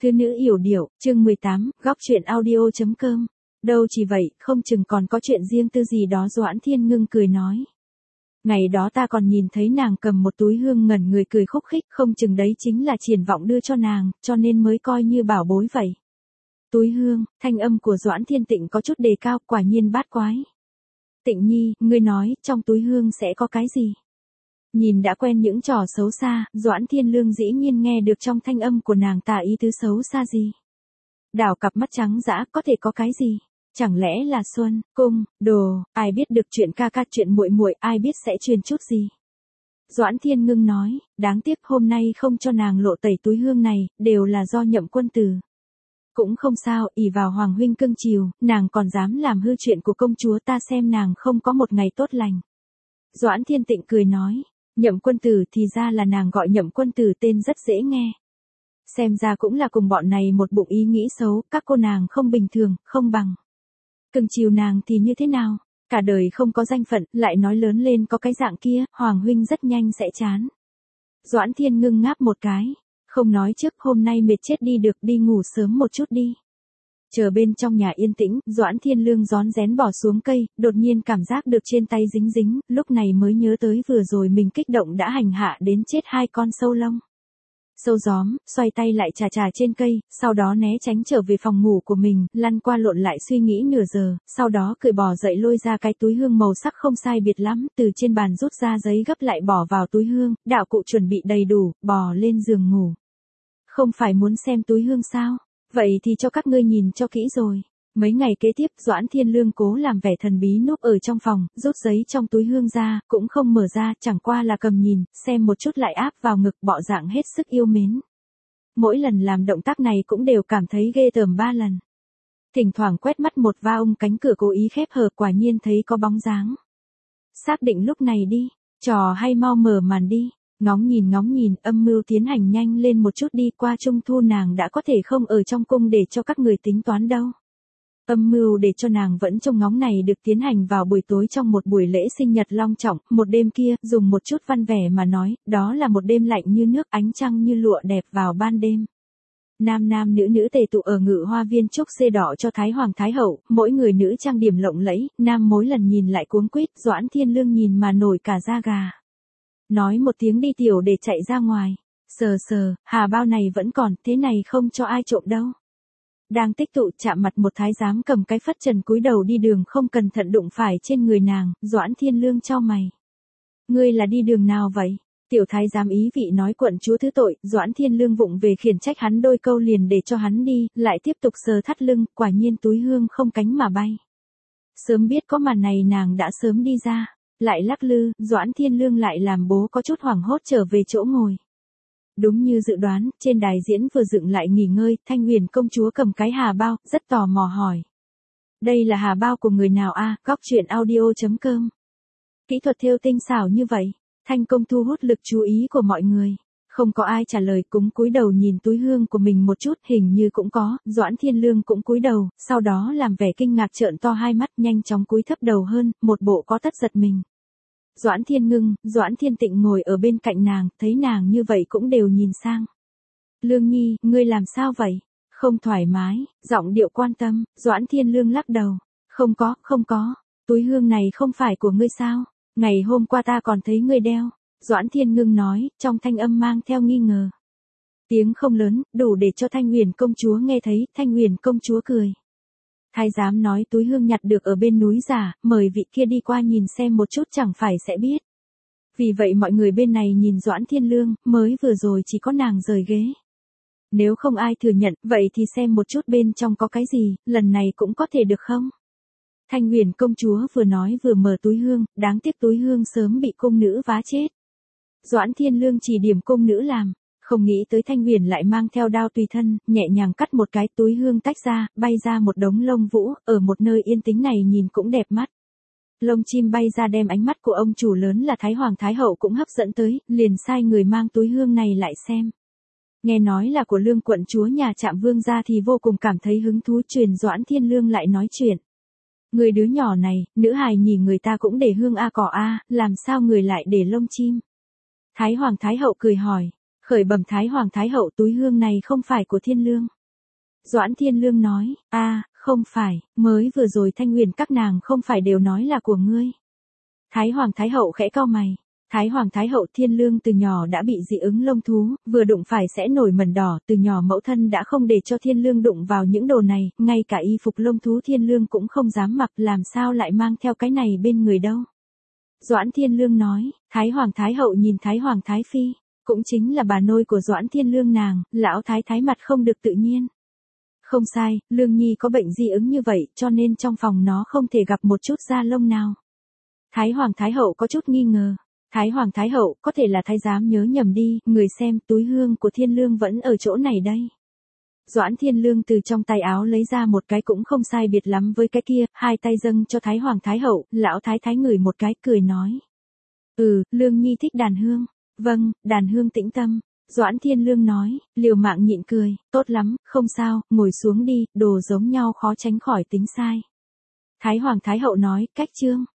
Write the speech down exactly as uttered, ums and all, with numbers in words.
Thư nữ yểu điệu, chương mười tám, góc chuyện audio.com. Đâu chỉ vậy, không chừng còn có chuyện riêng tư gì đó. Doãn Thiên Ngưng cười nói. Ngày đó ta còn nhìn thấy nàng cầm một túi hương ngẩn người cười khúc khích, không chừng đấy chính là Triển Vọng đưa cho nàng, cho nên mới coi như bảo bối vậy. Túi hương, thanh âm của Doãn Thiên Tịnh có chút đề cao, quả nhiên bát quái. Tịnh nhi, ngươi nói, trong túi hương sẽ có cái gì? Nhìn đã quen những trò xấu xa, Doãn Thiên Lương dĩ nhiên nghe được trong thanh âm của nàng ta ý tứ xấu xa gì. Đảo cặp mắt trắng dã, có thể có cái gì? Chẳng lẽ là xuân, cung, đồ, ai biết được chuyện ca ca chuyện muội muội, ai biết sẽ truyền chút gì? Doãn Thiên Ngưng nói, đáng tiếc hôm nay không cho nàng lộ tẩy túi hương này, đều là do Nhậm Quân Tử. Cũng không sao, ỷ vào Hoàng huynh cưng chiều, nàng còn dám làm hư chuyện của công chúa, ta xem nàng không có một ngày tốt lành. Doãn Thiên Tịnh cười nói, Nhậm Quân Tử thì ra là nàng gọi Nhậm Quân Tử, tên rất dễ nghe. Xem ra cũng là cùng bọn này một bụng ý nghĩ xấu, các cô nàng không bình thường, không bằng. Cưng chiều nàng thì như thế nào? Cả đời không có danh phận, lại nói lớn lên có cái dạng kia, Hoàng huynh rất nhanh sẽ chán. Doãn Thiên Ngưng ngáp một cái, không nói trước, hôm nay mệt chết đi được, đi ngủ sớm một chút đi. Chờ bên trong nhà yên tĩnh, Doãn Thiên Lương rón rén bỏ xuống cây, đột nhiên cảm giác được trên tay dính dính, lúc này mới nhớ tới vừa rồi mình kích động đã hành hạ đến chết hai con sâu lông. Sâu gióm, xoay tay lại chà chà trên cây, sau đó né tránh trở về phòng ngủ của mình, lăn qua lộn lại suy nghĩ nửa giờ, sau đó cười bò dậy lôi ra cái túi hương màu sắc không sai biệt lắm, từ trên bàn rút ra giấy gấp lại bỏ vào túi hương, đạo cụ chuẩn bị đầy đủ, bò lên giường ngủ. Không phải muốn xem túi hương sao? Vậy thì cho các ngươi nhìn cho kỹ rồi. Mấy ngày kế tiếp, Doãn Thiên Lương cố làm vẻ thần bí núp ở trong phòng, rút giấy trong túi hương ra, cũng không mở ra, chẳng qua là cầm nhìn, xem một chút lại áp vào ngực, bọ dạng hết sức yêu mến. Mỗi lần làm động tác này cũng đều cảm thấy ghê tởm ba lần. Thỉnh thoảng quét mắt một va ông cánh cửa cố ý khép hờ, quả nhiên thấy có bóng dáng. Xác định lúc này đi, trò hay mau mở màn đi. Ngóng nhìn ngóng nhìn, âm mưu tiến hành nhanh lên một chút đi, qua trung thu nàng đã có thể không ở trong cung để cho các người tính toán đâu. Âm mưu để cho nàng vẫn trông ngóng này được tiến hành vào buổi tối trong một buổi lễ sinh nhật long trọng, một đêm kia, dùng một chút văn vẻ mà nói, đó là một đêm lạnh như nước, ánh trăng như lụa đẹp vào ban đêm. Nam nam nữ nữ tề tụ ở Ngự Hoa Viên trúc xê đỏ cho Thái Hoàng Thái Hậu, mỗi người nữ trang điểm lộng lẫy, nam mỗi lần nhìn lại cuống quýt, Doãn Thiên Lương nhìn mà nổi cả da gà. Nói một tiếng đi tiểu để chạy ra ngoài, sờ sờ, hà bao này vẫn còn, thế này không cho ai trộm đâu. Đang tích tụ chạm mặt một thái giám cầm cái phất trần cúi đầu đi đường, không cẩn thận đụng phải trên người nàng, Doãn Thiên Lương chau mày. Ngươi là đi đường nào vậy? Tiểu thái giám ý vị nói quận chúa thứ tội, Doãn Thiên Lương vụng về khiển trách hắn đôi câu liền để cho hắn đi, lại tiếp tục sờ thắt lưng, quả nhiên túi hương không cánh mà bay. Sớm biết có màn này nàng đã sớm đi ra, lại lắc lư, Doãn Thiên Lương lại làm bố có chút hoảng hốt trở về chỗ ngồi. Đúng như dự đoán, trên đài diễn vừa dựng lại nghỉ ngơi, Thanh Huyền công chúa cầm cái hà bao, rất tò mò hỏi. Đây là hà bao của người nào a? À, góc chuyện audio.com. Kỹ thuật thêu tinh xảo như vậy, Thanh công thu hút lực chú ý của mọi người. Không có ai trả lời, cúng cúi đầu nhìn túi hương của mình một chút, hình như cũng có, Doãn Thiên Lương cũng cúi đầu, sau đó làm vẻ kinh ngạc trợn to hai mắt, nhanh chóng cúi thấp đầu hơn, một bộ có tất giật mình. Doãn Thiên Ngưng, Doãn Thiên Tịnh ngồi ở bên cạnh nàng, thấy nàng như vậy cũng đều nhìn sang. Lương Nhi, ngươi làm sao vậy? Không thoải mái, giọng điệu quan tâm, Doãn Thiên Lương lắc đầu. Không có, không có, túi hương này không phải của ngươi sao? Ngày hôm qua ta còn thấy ngươi đeo. Doãn Thiên Ngưng nói, trong thanh âm mang theo nghi ngờ. Tiếng không lớn, đủ để cho Thanh Huyền công chúa nghe thấy, Thanh Huyền công chúa cười. Thái giám nói túi hương nhặt được ở bên núi giả, mời vị kia đi qua nhìn xem một chút chẳng phải sẽ biết. Vì vậy mọi người bên này nhìn Doãn Thiên Lương, mới vừa rồi chỉ có nàng rời ghế. Nếu không ai thừa nhận, vậy thì xem một chút bên trong có cái gì, lần này cũng có thể được không? Thanh Huyền công chúa vừa nói vừa mở túi hương, đáng tiếc túi hương sớm bị cung nữ vá chết. Doãn Thiên Lương chỉ điểm cung nữ làm, không nghĩ tới Thanh Huyền lại mang theo đao tùy thân, nhẹ nhàng cắt một cái, túi hương tách ra, bay ra một đống lông vũ, ở một nơi yên tĩnh này nhìn cũng đẹp mắt. Lông chim bay ra đem ánh mắt của ông chủ lớn là Thái Hoàng Thái Hậu cũng hấp dẫn tới, liền sai người mang túi hương này lại xem. Nghe nói là của Lương quận chúa nhà Trạm Vương gia thì vô cùng cảm thấy hứng thú, truyền Doãn Thiên Lương lại nói chuyện. Người đứa nhỏ này, nữ hài nhìn người ta cũng để hương a cỏ a, làm sao người lại để lông chim? Thái Hoàng Thái Hậu cười hỏi. khởi bẩm Thái Hoàng Thái Hậu, túi hương này không phải của Thiên Lương. Doãn Thiên Lương nói, a, không phải, mới vừa rồi Thanh Huyền các nàng không phải đều nói là của ngươi. Thái Hoàng Thái Hậu khẽ cau mày. Thái Hoàng Thái Hậu, Thiên Lương từ nhỏ đã bị dị ứng lông thú, vừa đụng phải sẽ nổi mẩn đỏ, từ nhỏ mẫu thân đã không để cho Thiên Lương đụng vào những đồ này, ngay cả y phục lông thú Thiên Lương cũng không dám mặc, làm sao lại mang theo cái này bên người đâu. Doãn Thiên Lương nói. Thái Hoàng Thái Hậu nhìn Thái Hoàng Thái Phi, cũng chính là bà nôi của Doãn Thiên Lương nàng, lão thái thái mặt không được tự nhiên. Không sai, Lương Nhi có bệnh dị ứng như vậy, cho nên trong phòng nó không thể gặp một chút da lông nào. Thái Hoàng Thái Hậu có chút nghi ngờ. Thái Hoàng Thái Hậu, có thể là thái giám nhớ nhầm đi, người xem, túi hương của Thiên Lương vẫn ở chỗ này đây. Doãn Thiên Lương từ trong tay áo lấy ra một cái cũng không sai biệt lắm với cái kia, hai tay dâng cho Thái Hoàng Thái Hậu, lão thái thái ngửi một cái, cười nói. Ừ, Lương Nhi thích đàn hương. Vâng, đàn hương tĩnh tâm. Doãn Thiên Lương nói, liều mạng nhịn cười, tốt lắm, không sao, ngồi xuống đi, đồ giống nhau khó tránh khỏi tính sai. Thái Hoàng Thái Hậu nói, cách chương.